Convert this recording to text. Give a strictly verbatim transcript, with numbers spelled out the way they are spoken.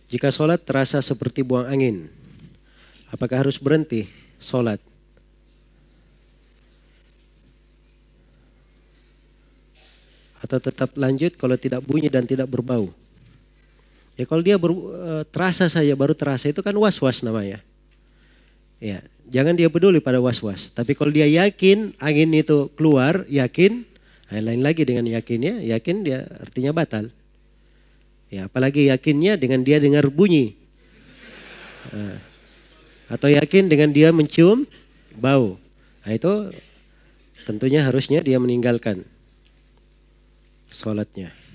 Jika sholat terasa seperti buang angin, apakah harus berhenti sholat? Atau tetap lanjut kalau tidak bunyi dan tidak berbau? Ya kalau dia ber, terasa saja, baru terasa, itu kan was-was namanya. Ya, jangan dia peduli pada was-was. Tapi kalau dia yakin angin itu keluar, yakin, nah lain lagi dengan yakinnya, yakin dia artinya batal. Ya, apalagi yakinnya dengan dia dengar bunyi. Nah, atau yakin dengan dia mencium bau. Nah itu tentunya harusnya dia meninggalkan sholatnya.